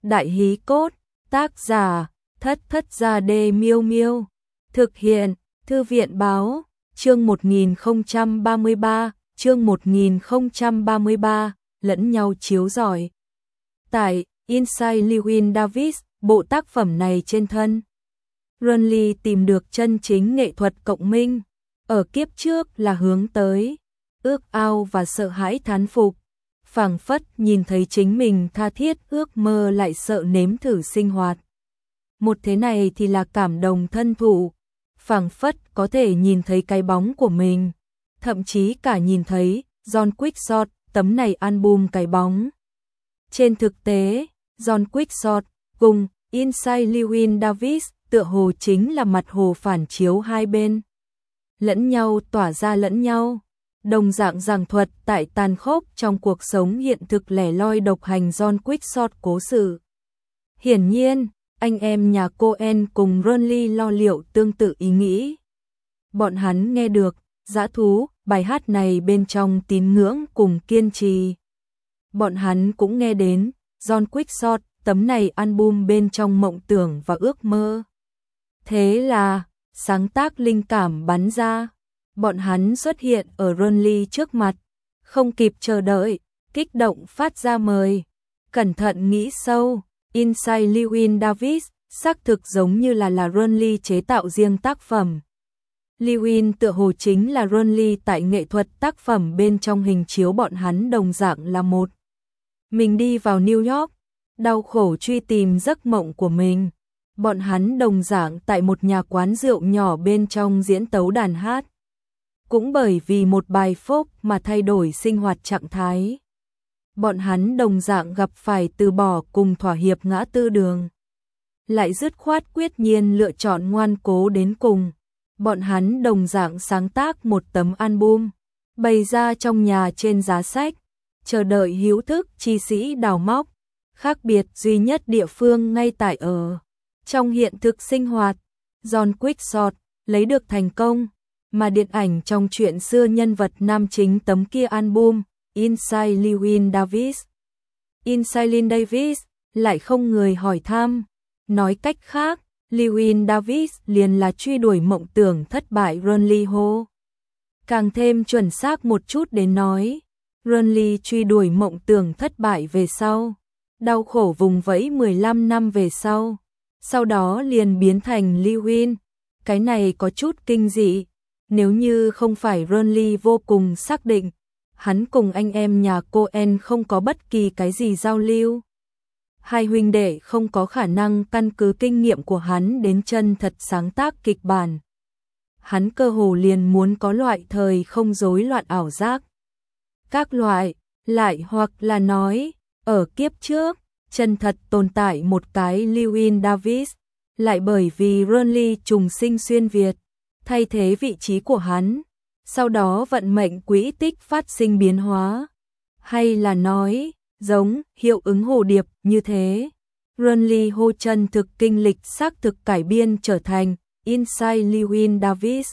Đại hí cốt, tác giả, Thất Thất Gia Đê Miêu Miêu. Thực hiện, Thư viện báo, chương 1033, lẫn nhau chiếu rọi. Tại Inside Llewyn Davis, bộ tác phẩm này trên thân Renly tìm được chân chính nghệ thuật cộng minh, ở kiếp trước là hướng tới ước ao và sợ hãi thán phục, phảng phất nhìn thấy chính mình tha thiết ước mơ lại sợ nếm thử sinh hoạt. Một thế này thì là cảm đồng thân thụ, phảng phất có thể nhìn thấy cái bóng của mình, thậm chí cả nhìn thấy John Quixote tấm này album cái bóng. Trên thực tế, John Quixote cùng Inside Llewyn Davis tựa hồ chính là mặt hồ phản chiếu hai bên, lẫn nhau tỏa ra lẫn nhau, đồng dạng giảng thuật tại tàn khốc trong cuộc sống hiện thực lẻ loi độc hành John Quixote cố sự. Hiển nhiên, anh em nhà Coen cùng Renly lo liệu tương tự ý nghĩ. Bọn hắn nghe được Dã Thú, bài hát này bên trong tín ngưỡng cùng kiên trì. Bọn hắn cũng nghe đến John Quixote tấm này album bên trong mộng tưởng và ước mơ. Thế là sáng tác linh cảm bắn ra, bọn hắn xuất hiện ở Renly trước mặt, không kịp chờ đợi, kích động phát ra mời. Cẩn thận nghĩ sâu, Inside Llewyn Davis xác thực giống như là Renly chế tạo riêng tác phẩm. Llewyn tựa hồ chính là Renly tại nghệ thuật tác phẩm bên trong hình chiếu, bọn hắn đồng dạng là một. Mình đi vào New York, đau khổ truy tìm giấc mộng của mình. Bọn hắn đồng dạng tại một nhà quán rượu nhỏ bên trong diễn tấu đàn hát. Cũng bởi vì một bài phốp mà thay đổi sinh hoạt trạng thái. Bọn hắn đồng dạng gặp phải từ bỏ cùng thỏa hiệp ngã tư đường. Lại dứt khoát quyết nhiên lựa chọn ngoan cố đến cùng. Bọn hắn đồng dạng sáng tác một tấm album, bày ra trong nhà trên giá sách, chờ đợi hữu thức chi sĩ đào móc. Khác biệt duy nhất địa phương ngay tại ở trong hiện thực sinh hoạt, John Quixote lấy được thành công, mà điện ảnh trong chuyện xưa nhân vật nam chính tấm kia album, Inside Llewyn Davis. Inside Llewyn Davis lại không người hỏi thăm. Nói cách khác, Llewyn Davis liền là truy đuổi mộng tưởng thất bại Renly Ho. Càng thêm chuẩn xác một chút đến nói, Renly truy đuổi mộng tưởng thất bại về sau, đau khổ vùng vẫy 15 năm về sau đó liền biến thành Llewyn. Cái này có chút kinh dị, nếu như không phải Renly vô cùng xác định, hắn cùng anh em nhà Coen không có bất kỳ cái gì giao lưu. Hai huynh đệ không có khả năng căn cứ kinh nghiệm của hắn đến chân thật sáng tác kịch bản. Hắn cơ hồ liền muốn có loại thời không rối loạn ảo giác. Các loại, lại hoặc là nói, ở kiếp trước, chân thật tồn tại một cái Llewyn Davis, lại bởi vì Renly trùng sinh xuyên Việt, thay thế vị trí của hắn, sau đó vận mệnh quỹ tích phát sinh biến hóa. Hay là nói, giống hiệu ứng hồ điệp như thế, Renly Ho chân thực kinh lịch xác thực cải biên trở thành Inside Llewyn Davis.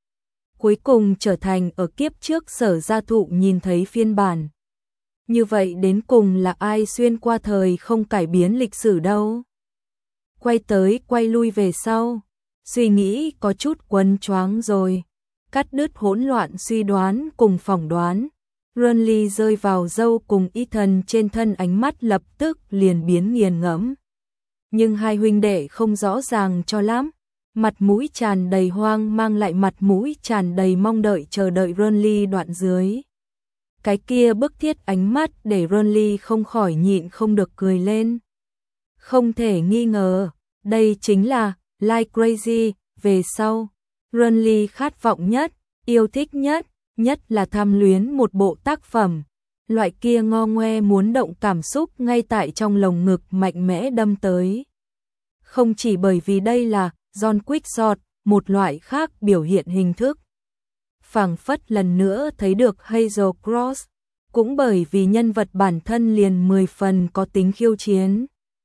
Cuối cùng trở thành ở kiếp trước Sở Gia Thụ nhìn thấy phiên bản. Như vậy đến cùng là ai xuyên qua thời không cải biến lịch sử đâu? Quay tới quay lui về sau, suy nghĩ có chút quấn choáng rồi, cắt đứt hỗn loạn suy đoán cùng phỏng đoán. Renly rơi vào Dâu cùng Ethan trên thân, ánh mắt lập tức liền biến nghiền ngẫm. Nhưng hai huynh đệ không rõ ràng cho lắm, mặt mũi tràn đầy hoang mang lại mặt mũi tràn đầy mong đợi chờ đợi Renly đoạn dưới. Cái kia bức thiết ánh mắt để Renly không khỏi nhịn không được cười lên. Không thể nghi ngờ, đây chính là Like Crazy. Về sau, Renly khát vọng nhất, yêu thích nhất là tham luyến một bộ tác phẩm. Loại kia ngo ngoe muốn động cảm xúc ngay tại trong lồng ngực mạnh mẽ đâm tới. Không chỉ bởi vì đây là John Quixote, một loại khác biểu hiện hình thức. Phảng phất lần nữa thấy được Hazel Cross, cũng bởi vì nhân vật bản thân liền 10 phần có tính khiêu chiến.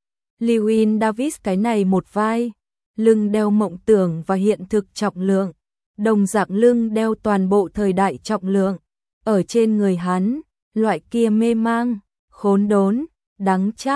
Llewyn Davis cái này một vai, lưng đeo mộng tưởng và hiện thực trọng lượng, đồng dạng lưng đeo toàn bộ thời đại trọng lượng. Ở trên người hắn, loại kia mê mang, khốn đốn, đắng chát,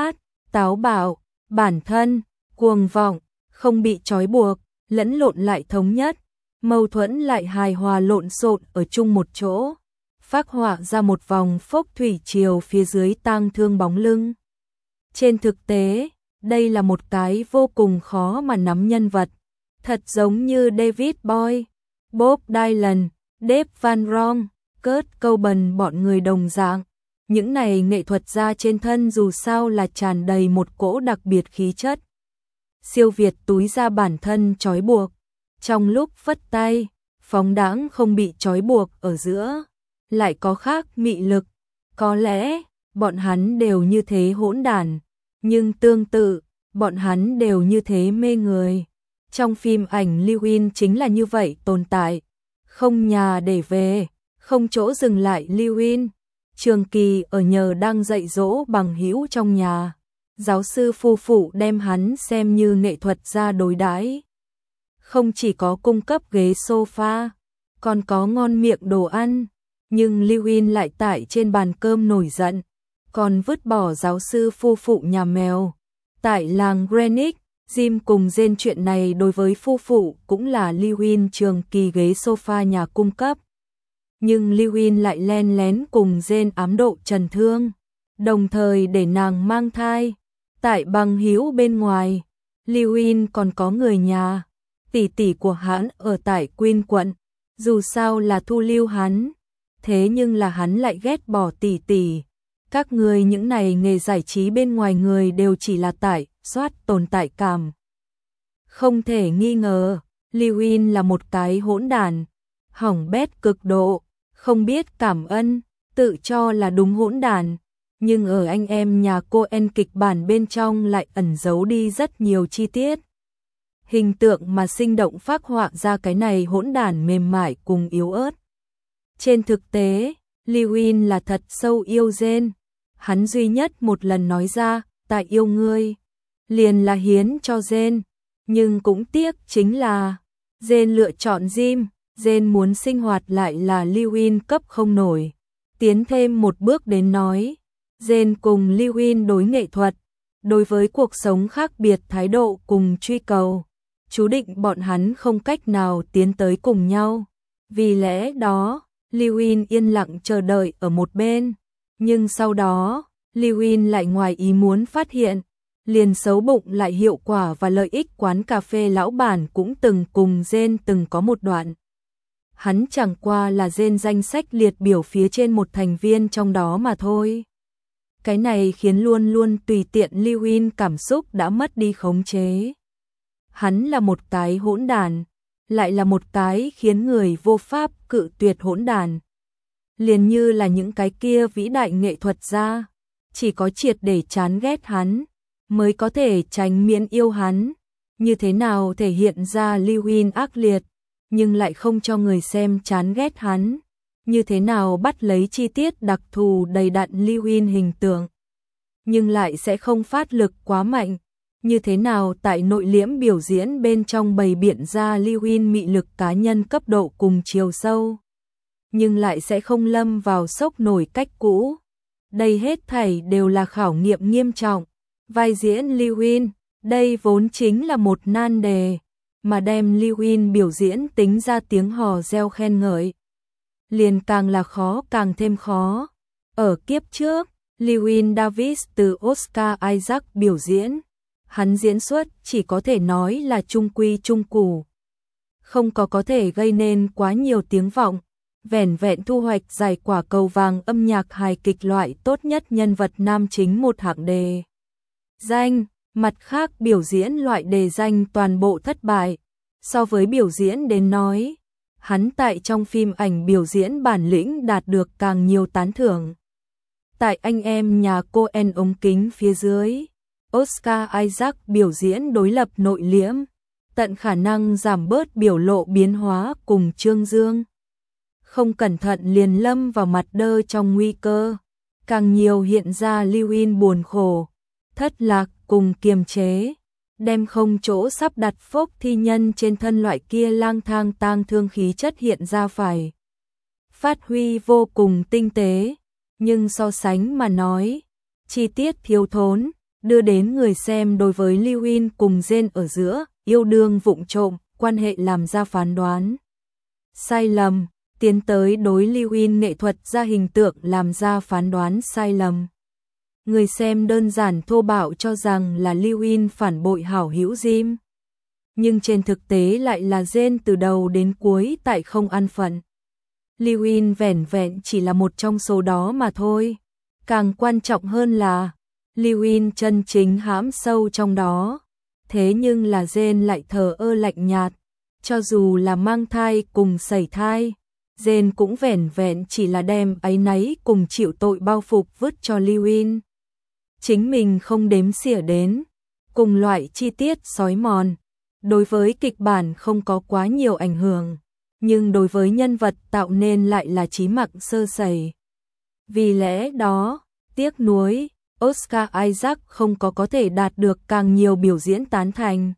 táo bạo, bản thân, cuồng vọng, không bị trói buộc, lẫn lộn lại thống nhất, mâu thuẫn lại hài hòa lộn xộn ở chung một chỗ, phác họa ra một vòng phốc thủy triều phía dưới tang thương bóng lưng. Trên thực tế, đây là một cái vô cùng khó mà nắm nhân vật, thật giống như David Bowie, Bob Dylan, Dave Van Ronk, Kurt Cobain bọn người đồng dạng. Những này nghệ thuật gia trên thân dù sao là tràn đầy một cỗ đặc biệt khí chất. Siêu việt túi ra bản thân trói buộc, trong lúc phất tay, phóng đãng không bị trói buộc ở giữa, lại có khác mị lực. Có lẽ, bọn hắn đều như thế hỗn đản, nhưng tương tự, bọn hắn đều như thế mê người. Trong phim ảnh Lewin chính là như vậy tồn tại, không nhà để về, không chỗ dừng lại Lewin. Trường Kỳ ở nhờ đang dạy dỗ bằng hữu trong nhà, giáo sư phu phụ đem hắn xem như nghệ thuật gia đối đãi. Không chỉ có cung cấp ghế sofa, còn có ngon miệng đồ ăn, nhưng Lewin lại tại trên bàn cơm nổi giận, còn vứt bỏ giáo sư phu phụ nhà mèo. Tại làng Greenwich, Jim cùng Jane chuyện này đối với phu phụ cũng là Lewin Trường Kỳ ghế sofa nhà cung cấp. Nhưng Lewin lại len lén cùng Jane ám độ trần thương, đồng thời để nàng mang thai. Tại bằng hữu bên ngoài, Lewin còn có người nhà, tỷ tỷ của hắn ở tại Queen quận, dù sao là thu lưu hắn, thế nhưng là hắn lại ghét bỏ tỷ tỷ. Các người những này nghề giải trí bên ngoài người đều chỉ là tại soát tồn tại cảm. Không thể nghi ngờ, Lewin là một cái hỗn đản, hỏng bét cực độ, không biết cảm ơn, tự cho là đúng hỗn đản, nhưng ở anh em nhà Coen kịch bản bên trong lại ẩn giấu đi rất nhiều chi tiết. Hình tượng mà sinh động phác họa ra cái này hỗn đản mềm mại cùng yếu ớt. Trên thực tế, Lewin là thật sâu yêu Jane. Hắn duy nhất một lần nói ra, ta yêu ngươi, liền là hiến cho Jane. Nhưng cũng tiếc chính là, Jane lựa chọn Jim, Jane muốn sinh hoạt lại là Lewin cấp không nổi. Tiến thêm một bước đến nói, Jane cùng Lewin đối nghệ thuật, đối với cuộc sống khác biệt thái độ cùng truy cầu, chú định bọn hắn không cách nào tiến tới cùng nhau. Vì lẽ đó, Lewin yên lặng chờ đợi ở một bên, nhưng sau đó, Lewin lại ngoài ý muốn phát hiện, liền xấu bụng lại hiệu quả và lợi ích quán cà phê lão bản cũng từng cùng Jane từng có một đoạn. Hắn chẳng qua là Jane danh sách liệt biểu phía trên một thành viên trong đó mà thôi. Cái này khiến luôn luôn tùy tiện Lewin cảm xúc đã mất đi khống chế. Hắn là một cái hỗn đản, lại là một cái khiến người vô pháp cự tuyệt hỗn đản. Liền như là những cái kia vĩ đại nghệ thuật gia, chỉ có triệt để chán ghét hắn, mới có thể tránh miễn yêu hắn. Như thế nào thể hiện ra Lewin ác liệt, nhưng lại không cho người xem chán ghét hắn. Như thế nào bắt lấy chi tiết đặc thù đầy đặn Lewin hình tượng, nhưng lại sẽ không phát lực quá mạnh. Như thế nào tại nội liễm biểu diễn bên trong bày biện ra Lewin mị lực cá nhân cấp độ cùng chiều sâu, nhưng lại sẽ không lâm vào sốc nổi cách cũ. Đây hết thảy đều là khảo nghiệm nghiêm trọng. Vai diễn Lewin, đây vốn chính là một nan đề, mà đem Lewin biểu diễn tính ra tiếng hò reo khen ngợi, liền càng là khó càng thêm khó. Ở kiếp trước, Llewyn Davis từ Oscar Isaac biểu diễn, hắn diễn xuất chỉ có thể nói là trung quy trung củ, không có thể gây nên quá nhiều tiếng vọng, vẻn vẹn thu hoạch giải quả cầu vàng âm nhạc hài kịch loại tốt nhất nhân vật nam chính một hạng đề danh. Mặt khác biểu diễn loại đề danh toàn bộ thất bại. So với biểu diễn đến nói, hắn tại trong phim ảnh biểu diễn bản lĩnh đạt được càng nhiều tán thưởng. Tại anh em nhà Coen ống kính phía dưới, Oscar Isaac biểu diễn đối lập nội liễm, tận khả năng giảm bớt biểu lộ biến hóa cùng trương dương. Không cẩn thận liền lâm vào mặt đơ trong nguy cơ, càng nhiều hiện ra Llewyn buồn khổ, thất lạc cùng kiềm chế, đem không chỗ sắp đặt phốc thi nhân trên thân loại kia lang thang tang thương khí chất hiện ra phải. Phát huy vô cùng tinh tế, nhưng so sánh mà nói, chi tiết thiếu thốn, đưa đến người xem đối với Lưu In cùng Jane ở giữa yêu đương vụng trộm, quan hệ làm ra phán đoán sai lầm, tiến tới đối Lưu In nghệ thuật ra hình tượng làm ra phán đoán sai lầm. Người xem đơn giản thô bạo cho rằng là Lưu In phản bội hảo hữu Jim, nhưng trên thực tế lại là Jane từ đầu đến cuối tại không an phận. Lưu In vẻn vẹn chỉ là một trong số đó mà thôi. Càng quan trọng hơn là Lưu In chân chính hãm sâu trong đó. Thế nhưng là Jane lại thờ ơ lạnh nhạt. Cho dù là mang thai cùng sẩy thai, Jane cũng vẻn vẹn chỉ là đem áy náy cùng chịu tội bao phục vứt cho Lưu In. Chính mình không đếm xỉa đến. Cùng loại chi tiết xói mòn. Đối với kịch bản không có quá nhiều ảnh hưởng, nhưng đối với nhân vật tạo nên lại là chí mạng sơ sẩy. Vì lẽ đó, tiếc nuối, Oscar Isaac không có thể đạt được càng nhiều biểu diễn tán thành.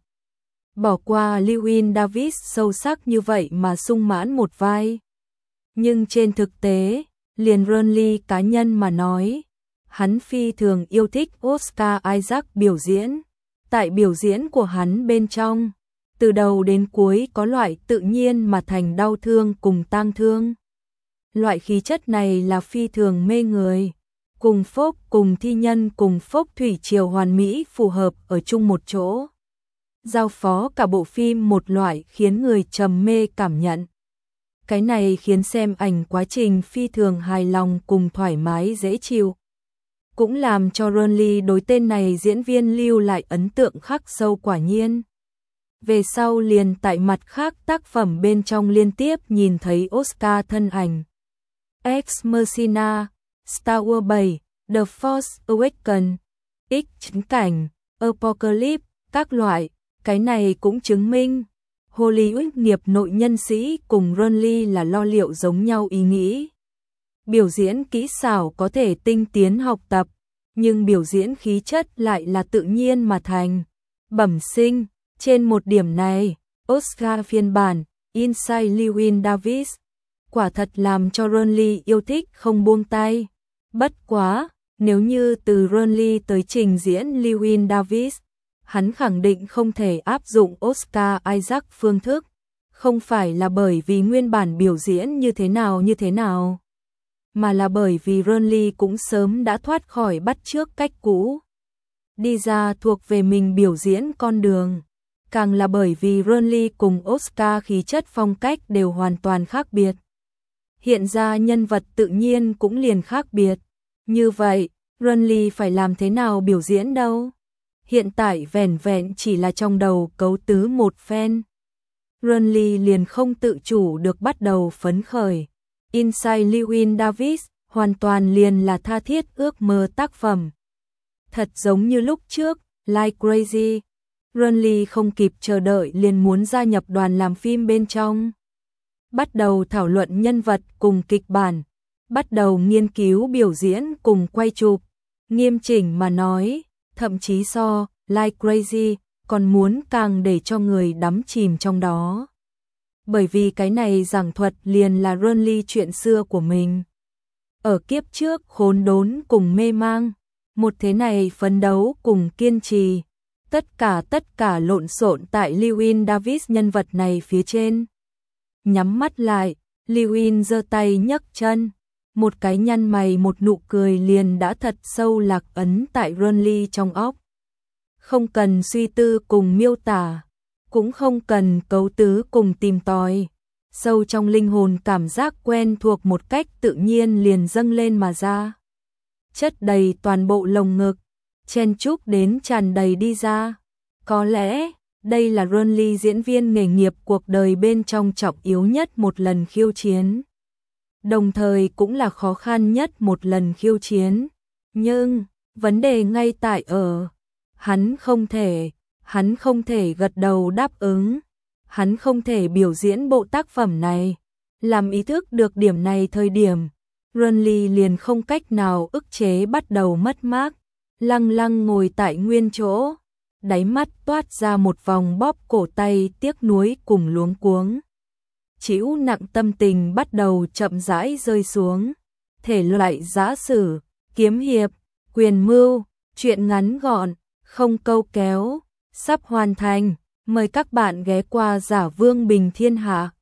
Bỏ qua Llewyn Davis sâu sắc như vậy mà sung mãn một vai. Nhưng trên thực tế, liền Ronly cá nhân mà nói, hắn phi thường yêu thích Oscar Isaac biểu diễn. Tại biểu diễn của hắn bên trong, từ đầu đến cuối có loại tự nhiên mà thành đau thương cùng tang thương. Loại khí chất này là phi thường mê người, cùng phốc cùng thi nhân cùng phốc thủy triều hoàn mỹ phù hợp ở chung một chỗ. Giao phó cả bộ phim một loại khiến người trầm mê cảm nhận. Cái này khiến xem ảnh quá trình phi thường hài lòng cùng thoải mái dễ chịu. Cũng làm cho Ronly đối tên này diễn viên lưu lại ấn tượng khắc sâu quả nhiên. Về sau liền tại mặt khác tác phẩm bên trong liên tiếp nhìn thấy Oscar thân ảnh. Ex Machina, Star Wars 7, The Force Awakens, X chính cảnh, Apocalypse, các loại, cái này cũng chứng minh Hollywood nghiệp nội nhân sĩ cùng Ronly là lo liệu giống nhau ý nghĩ. Biểu diễn kỹ xảo có thể tinh tiến học tập, nhưng biểu diễn khí chất lại là tự nhiên mà thành, bẩm sinh. Trên một điểm này, Oscar phiên bản Inside Llewyn Davis quả thật làm cho Ronly yêu thích không buông tay. Bất quá, nếu như từ Ronly tới trình diễn Llewyn Davis, hắn khẳng định không thể áp dụng Oscar Isaac phương thức, không phải là bởi vì nguyên bản biểu diễn như thế nào, mà là bởi vì Ronly cũng sớm đã thoát khỏi bắt chước cách cũ, đi ra thuộc về mình biểu diễn con đường. Càng là bởi vì Ronly cùng Oscar khí chất phong cách đều hoàn toàn khác biệt. Hiện ra nhân vật tự nhiên cũng liền khác biệt. Như vậy, Ronly phải làm thế nào biểu diễn đâu? Hiện tại vẻn vẹn chỉ là trong đầu cấu tứ một phen. Ronly liền không tự chủ được bắt đầu phấn khởi. Inside Llewyn Davis hoàn toàn liền là tha thiết ước mơ tác phẩm. Thật giống như lúc trước, Like Crazy. Ronly không kịp chờ đợi liền muốn gia nhập đoàn làm phim bên trong. Bắt đầu thảo luận nhân vật cùng kịch bản, bắt đầu nghiên cứu biểu diễn cùng quay chụp. Nghiêm chỉnh mà nói, thậm chí so Like Crazy còn muốn càng để cho người đắm chìm trong đó. Bởi vì cái này giảng thuật liền là Ronly chuyện xưa của mình. Ở kiếp trước khốn đốn cùng mê mang, một thế này phấn đấu cùng kiên trì. Tất cả lộn xộn tại Llewyn Davis nhân vật này phía trên. Nhắm mắt lại, Llewyn giơ tay nhấc chân, một cái nhăn mày một nụ cười liền đã thật sâu lạc ấn tại Ronly trong óc. Không cần suy tư cùng miêu tả, cũng không cần cấu tứ cùng tìm tòi. Sâu trong linh hồn cảm giác quen thuộc một cách tự nhiên liền dâng lên mà ra. Chất đầy toàn bộ lồng ngực, chen chúc đến tràn đầy đi ra. Có lẽ, đây là Ronly diễn viên nghề nghiệp cuộc đời bên trong trọng yếu nhất một lần khiêu chiến. Đồng thời cũng là khó khăn nhất một lần khiêu chiến. Nhưng, vấn đề ngay tại ở, hắn không thể gật đầu đáp ứng. Hắn không thể biểu diễn bộ tác phẩm này. Làm ý thức được điểm này thời điểm, Ronly liền không cách nào ức chế bắt đầu mất mát. Lăng lăng ngồi tại nguyên chỗ, đáy mắt toát ra một vòng bóp cổ tay tiếc nuối cùng luống cuống. Chịu nặng tâm tình bắt đầu chậm rãi rơi xuống. Thể loại giã sử, kiếm hiệp, quyền mưu, Chuyện ngắn gọn, không câu kéo, sắp hoàn thành. Mời các bạn ghé qua Giả Vương Bình Thiên Hạ.